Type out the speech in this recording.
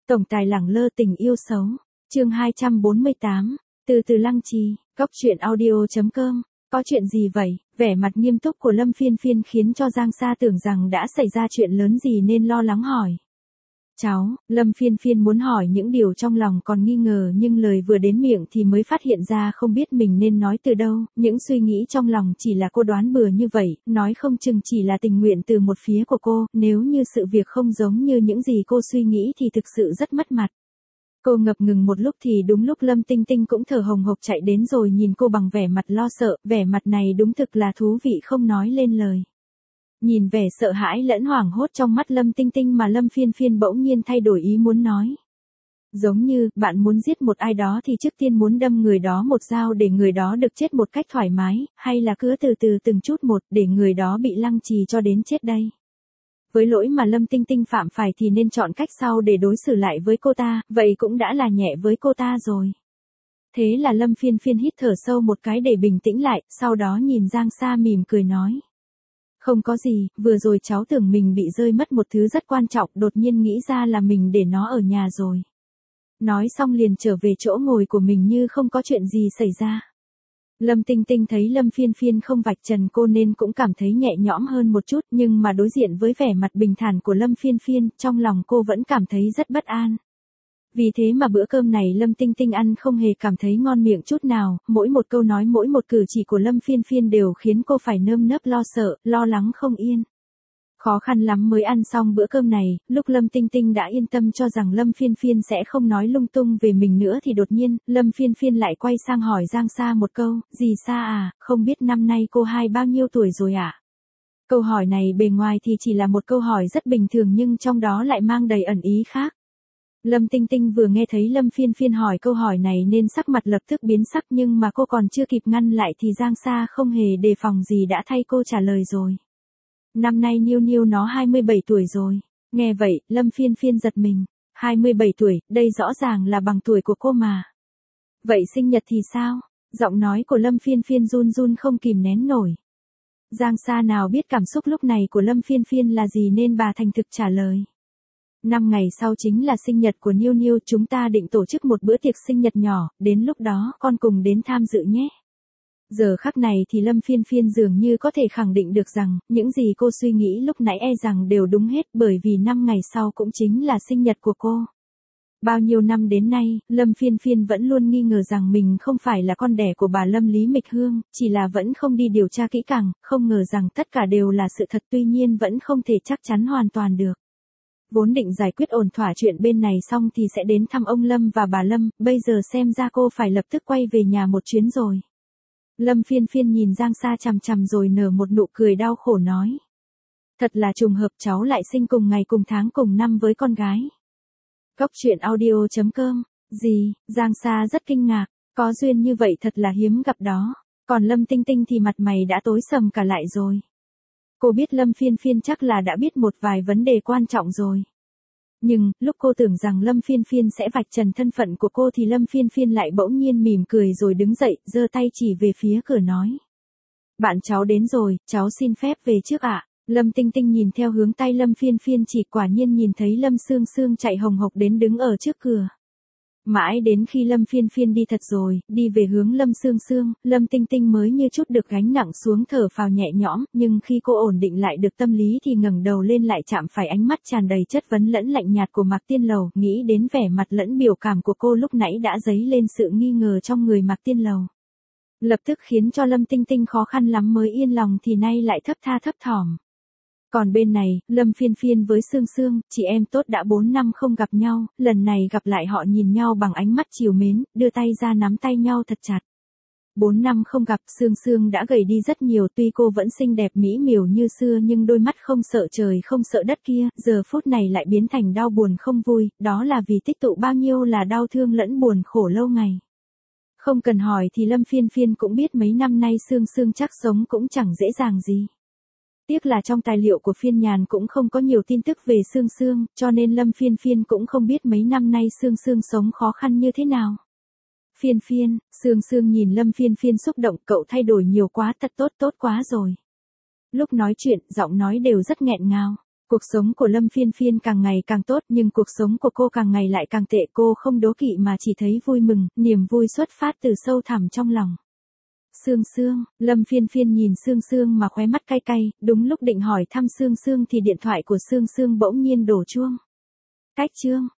Tổng tài lẳng lơ tình yêu xấu. Chương 248. Từ từ Lăng Trì, Cóc truyện audio.com. Có chuyện gì vậy? Vẻ mặt nghiêm túc của Lâm Phiên Phiên khiến cho Giang Sa tưởng rằng đã xảy ra chuyện lớn gì nên lo lắng hỏi. Cháu, Lâm Phiên Phiên muốn hỏi những điều trong lòng còn nghi ngờ nhưng lời vừa đến miệng thì mới phát hiện ra không biết mình nên nói từ đâu, những suy nghĩ trong lòng chỉ là cô đoán bừa như vậy, nói không chừng chỉ là tình nguyện từ một phía của cô, nếu như sự việc không giống như những gì cô suy nghĩ thì thực sự rất mất mặt. Cô ngập ngừng một lúc thì đúng lúc Lâm Tinh Tinh cũng thở hồng hộc chạy đến rồi nhìn cô bằng vẻ mặt lo sợ, vẻ mặt này đúng thực là thú vị không nói lên lời. Nhìn vẻ sợ hãi lẫn hoảng hốt trong mắt Lâm Tinh Tinh mà Lâm Phiên Phiên bỗng nhiên thay đổi ý muốn nói. Giống như, bạn muốn giết một ai đó thì trước tiên muốn đâm người đó một dao để người đó được chết một cách thoải mái, hay là cứ từ từ từng chút một để người đó bị lăng trì cho đến chết đây. Với lỗi mà Lâm Tinh Tinh phạm phải thì nên chọn cách sau để đối xử lại với cô ta, vậy cũng đã là nhẹ với cô ta rồi. Thế là Lâm Phiên Phiên hít thở sâu một cái để bình tĩnh lại, sau đó nhìn Giang Sa mỉm cười nói. Không có gì, vừa rồi cháu tưởng mình bị rơi mất một thứ rất quan trọng, đột nhiên nghĩ ra là mình để nó ở nhà rồi. Nói xong liền trở về chỗ ngồi của mình như không có chuyện gì xảy ra. Lâm Tinh Tinh thấy Lâm Phiên Phiên không vạch trần cô nên cũng cảm thấy nhẹ nhõm hơn một chút, nhưng mà đối diện với vẻ mặt bình thản của Lâm Phiên Phiên, trong lòng cô vẫn cảm thấy rất bất an. Vì thế mà bữa cơm này Lâm Tinh Tinh ăn không hề cảm thấy ngon miệng chút nào, mỗi một câu nói mỗi một cử chỉ của Lâm Phiên Phiên đều khiến cô phải nơm nớp lo sợ, lo lắng không yên. Khó khăn lắm mới ăn xong bữa cơm này, lúc Lâm Tinh Tinh đã yên tâm cho rằng Lâm Phiên Phiên sẽ không nói lung tung về mình nữa thì đột nhiên, Lâm Phiên Phiên lại quay sang hỏi Giang Sa một câu, dì Sa à, không biết năm nay cô hai bao nhiêu tuổi rồi ạ? Câu hỏi này bề ngoài thì chỉ là một câu hỏi rất bình thường nhưng trong đó lại mang đầy ẩn ý khác. Lâm Tinh Tinh vừa nghe thấy Lâm Phiên Phiên hỏi câu hỏi này nên sắc mặt lập tức biến sắc nhưng mà cô còn chưa kịp ngăn lại thì Giang Sa không hề đề phòng gì đã thay cô trả lời rồi. Năm nay Niu Niu nó 27 tuổi rồi. Nghe vậy, Lâm Phiên Phiên giật mình. 27 tuổi, đây rõ ràng là bằng tuổi của cô mà. Vậy sinh nhật thì sao? Giọng nói của Lâm Phiên Phiên run run không kìm nén nổi. Giang Sa nào biết cảm xúc lúc này của Lâm Phiên Phiên là gì nên bà thành thực trả lời. 5 ngày sau chính là sinh nhật của Niu Niu, chúng ta định tổ chức một bữa tiệc sinh nhật nhỏ, đến lúc đó con cùng đến tham dự nhé. Giờ khắc này thì Lâm Phiên Phiên dường như có thể khẳng định được rằng, những gì cô suy nghĩ lúc nãy e rằng đều đúng hết bởi vì 5 ngày sau cũng chính là sinh nhật của cô. Bao nhiêu năm đến nay, Lâm Phiên Phiên vẫn luôn nghi ngờ rằng mình không phải là con đẻ của bà Lâm Lý Mịch Hương, chỉ là vẫn không đi điều tra kỹ càng, không ngờ rằng tất cả đều là sự thật tuy nhiên vẫn không thể chắc chắn hoàn toàn được. Vốn định giải quyết ổn thỏa chuyện bên này xong thì sẽ đến thăm ông Lâm và bà Lâm, bây giờ xem ra cô phải lập tức quay về nhà một chuyến rồi. Lâm Phiên Phiên nhìn Giang Sa chằm chằm rồi nở một nụ cười đau khổ nói. Thật là trùng hợp cháu lại sinh cùng ngày cùng tháng cùng năm với con gái. Cóc truyện audio.com. Gì, Giang Sa rất kinh ngạc, có duyên như vậy thật là hiếm gặp đó. Còn Lâm Tinh Tinh thì mặt mày đã tối sầm cả lại rồi. Cô biết Lâm Phiên Phiên chắc là đã biết một vài vấn đề quan trọng rồi. Nhưng, lúc cô tưởng rằng Lâm Phiên Phiên sẽ vạch trần thân phận của cô thì Lâm Phiên Phiên lại bỗng nhiên mỉm cười rồi đứng dậy, giơ tay chỉ về phía cửa nói. Bạn cháu đến rồi, cháu xin phép về trước ạ. Lâm Tinh Tinh nhìn theo hướng tay Lâm Phiên Phiên chỉ quả nhiên nhìn thấy Lâm Sương Sương chạy hồng hộc đến đứng ở trước cửa. Mãi đến khi Lâm Phiên Phiên đi thật rồi, đi về hướng Lâm Sương Sương, Lâm Tinh Tinh mới như chút được gánh nặng xuống thở phào nhẹ nhõm, nhưng khi cô ổn định lại được tâm lý thì ngẩng đầu lên lại chạm phải ánh mắt tràn đầy chất vấn lẫn lạnh nhạt của Mạc Tiên Lầu, nghĩ đến vẻ mặt lẫn biểu cảm của cô lúc nãy đã dấy lên sự nghi ngờ trong người Mạc Tiên Lầu. Lập tức khiến cho Lâm Tinh Tinh khó khăn lắm mới yên lòng thì nay lại thấp tha thấp thỏm. Còn bên này, Lâm Phiên Phiên với Sương Sương, chị em tốt đã 4 năm không gặp nhau, lần này gặp lại họ nhìn nhau bằng ánh mắt trìu mến, đưa tay ra nắm tay nhau thật chặt. 4 năm không gặp, Sương Sương đã gầy đi rất nhiều, tuy cô vẫn xinh đẹp mỹ miều như xưa nhưng đôi mắt không sợ trời không sợ đất kia, giờ phút này lại biến thành đau buồn không vui, đó là vì tích tụ bao nhiêu là đau thương lẫn buồn khổ lâu ngày. Không cần hỏi thì Lâm Phiên Phiên cũng biết mấy năm nay Sương Sương chắc sống cũng chẳng dễ dàng gì. Tiếc là trong tài liệu của Phiên Nhàn cũng không có nhiều tin tức về Sương Sương, cho nên Lâm Phiên Phiên cũng không biết mấy năm nay Sương Sương sống khó khăn như thế nào. Phiên Phiên, Sương Sương nhìn Lâm Phiên Phiên xúc động, cậu thay đổi nhiều quá, thật tốt quá rồi. Lúc nói chuyện, giọng nói đều rất nghẹn ngào. Cuộc sống của Lâm Phiên Phiên càng ngày càng tốt nhưng cuộc sống của cô càng ngày lại càng tệ. Cô không đố kỵ mà chỉ thấy vui mừng, niềm vui xuất phát từ sâu thẳm trong lòng. Sương Sương, Lâm Phiên Phiên nhìn Sương Sương mà khóe mắt cay cay, đúng lúc định hỏi thăm Sương Sương thì điện thoại của Sương Sương bỗng nhiên đổ chuông. Cách chương